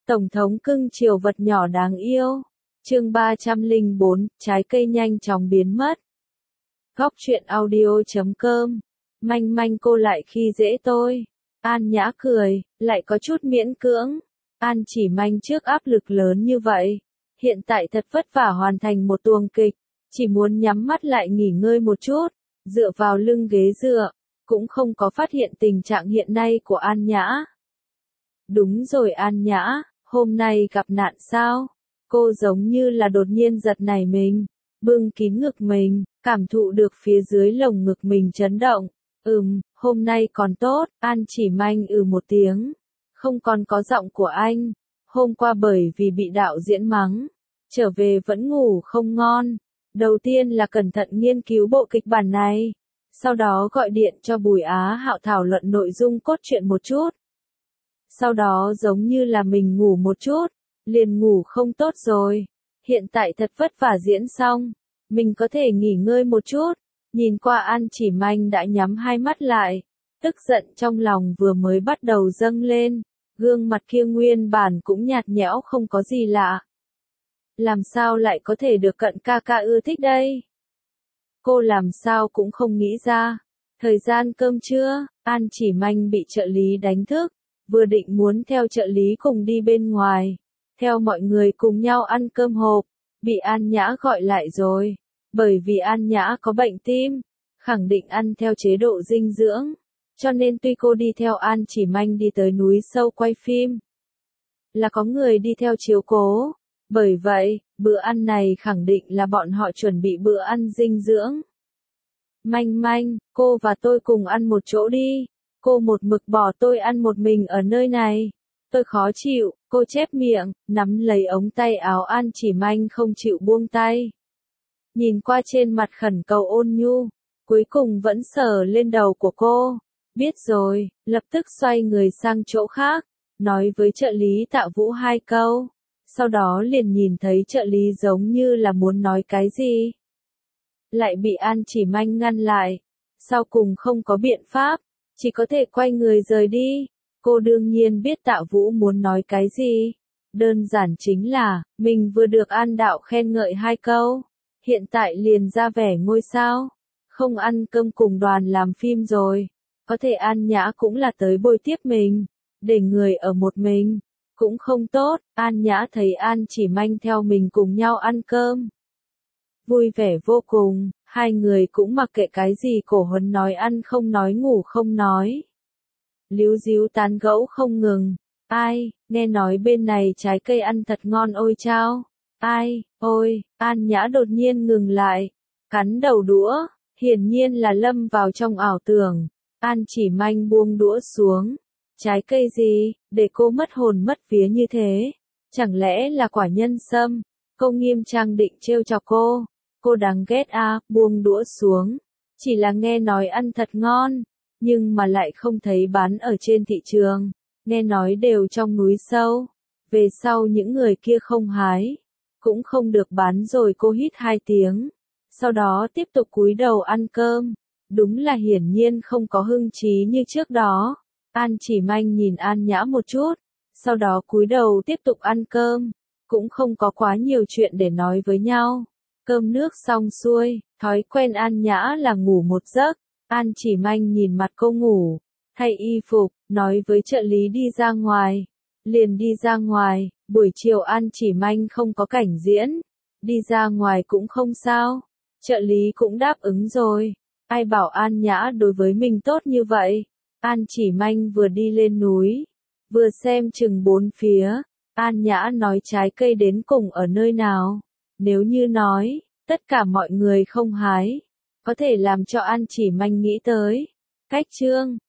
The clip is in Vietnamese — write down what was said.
Tổng thống cưng chiều vật nhỏ đáng yêu. Chương 304, trái cây nhanh chóng biến mất. Góc truyện audio.com. Manh manh cô lại khi dễ tôi. An Nhã cười, lại có chút miễn cưỡng. An Chỉ Manh trước áp lực lớn như vậy, hiện tại thật vất vả hoàn thành một tuồng kịch, chỉ muốn nhắm mắt lại nghỉ ngơi một chút, dựa vào lưng ghế dựa, cũng không có phát hiện tình trạng hiện nay của An Nhã. Đúng rồi An Nhã, hôm nay gặp nạn sao? Cô giống như là đột nhiên giật nảy mình, bưng kín ngực mình, cảm thụ được phía dưới lồng ngực mình chấn động. Hôm nay còn tốt, An Chỉ Manh một tiếng. Không còn có giọng của anh. Hôm qua bởi vì bị đạo diễn mắng, trở về vẫn ngủ không ngon. Đầu tiên là cẩn thận nghiên cứu bộ kịch bản này. Sau đó gọi điện cho Bùi Á Hạo thảo luận nội dung cốt truyện một chút. Sau đó giống như là mình ngủ một chút, liền ngủ không tốt rồi. Hiện tại thật vất vả diễn xong, mình có thể nghỉ ngơi một chút. Nhìn qua An Chỉ Manh đã nhắm hai mắt lại, tức giận trong lòng vừa mới bắt đầu dâng lên, gương mặt kia nguyên bản cũng nhạt nhẽo không có gì lạ. Làm sao lại có thể được Cận ca ca ưa thích đây? Cô làm sao cũng không nghĩ ra. Thời gian cơm trưa, An Chỉ Manh bị trợ lý đánh thức, vừa định muốn theo trợ lý cùng đi bên ngoài, theo mọi người cùng nhau ăn cơm hộp, bị An Nhã gọi lại rồi. Bởi vì An Nhã có bệnh tim, khẳng định ăn theo chế độ dinh dưỡng, cho nên tuy cô đi theo An Chỉ Manh đi tới núi sâu quay phim, là có người đi theo chiếu cố, bởi vậy, bữa ăn này khẳng định là bọn họ chuẩn bị bữa ăn dinh dưỡng. Manh manh, cô và tôi cùng ăn một chỗ đi, cô một mực bỏ tôi ăn một mình ở nơi này. Tôi khó chịu, cô chép miệng, nắm lấy ống tay áo An Chỉ Manh không chịu buông tay. Nhìn qua trên mặt khẩn cầu ôn nhu, cuối cùng vẫn sờ lên đầu của cô. Biết rồi, lập tức xoay người sang chỗ khác, nói với trợ lý Tạ Vũ hai câu. Sau đó liền nhìn thấy trợ lý giống như là muốn nói cái gì. Lại bị An Chỉ Manh ngăn lại. Sau cùng không có biện pháp, chỉ có thể quay người rời đi. Cô đương nhiên biết Tạ Vũ muốn nói cái gì. Đơn giản chính là, mình vừa được An đạo khen ngợi hai câu. Hiện tại liền ra vẻ ngôi sao, không ăn cơm cùng đoàn làm phim rồi. Có thể An Nhã cũng là tới bồi tiếp mình, để người ở một mình, cũng không tốt. An Nhã thấy An Chỉ Manh theo mình cùng nhau ăn cơm, vui vẻ vô cùng, hai người cũng mặc kệ cái gì Cổ Huấn nói ăn không nói ngủ không nói. Líu díu tán gẫu không ngừng. Ai, nghe nói bên này trái cây ăn thật ngon ôi chao. Ai, ôi, An Nhã đột nhiên ngừng lại, cắn đầu đũa, hiển nhiên là lâm vào trong ảo tưởng. An Chỉ Manh buông đũa xuống. Trái cây gì, để cô mất hồn mất vía như thế? Chẳng lẽ là quả nhân sâm? Cô nghiêm trang định trêu chọc cô. Cô đáng ghét à, buông đũa xuống. Chỉ là nghe nói ăn thật ngon, nhưng mà lại không thấy bán ở trên thị trường. Nghe nói đều trong núi sâu. Về sau những người kia không hái, cũng không được bán rồi. Cô hít hai tiếng, sau đó tiếp tục cúi đầu ăn cơm. Đúng là hiển nhiên không có hưng trí như trước đó. An Chỉ Manh nhìn An Nhã một chút, sau đó cúi đầu tiếp tục ăn cơm, cũng không có quá nhiều chuyện để nói với nhau. Cơm nước xong xuôi, thói quen An Nhã là ngủ một giấc. An Chỉ Manh nhìn mặt cô ngủ, thay y phục, nói với trợ lý đi ra ngoài. Liền đi ra ngoài, buổi chiều An Chỉ Manh không có cảnh diễn, đi ra ngoài cũng không sao. Trợ lý cũng đáp ứng rồi. Ai bảo An Nhã đối với mình tốt như vậy? An Chỉ Manh vừa đi lên núi, vừa xem chừng bốn phía. An Nhã nói trái cây đến cùng ở nơi nào? Nếu như nói, tất cả mọi người không hái, có thể làm cho An Chỉ Manh nghĩ tới cách chương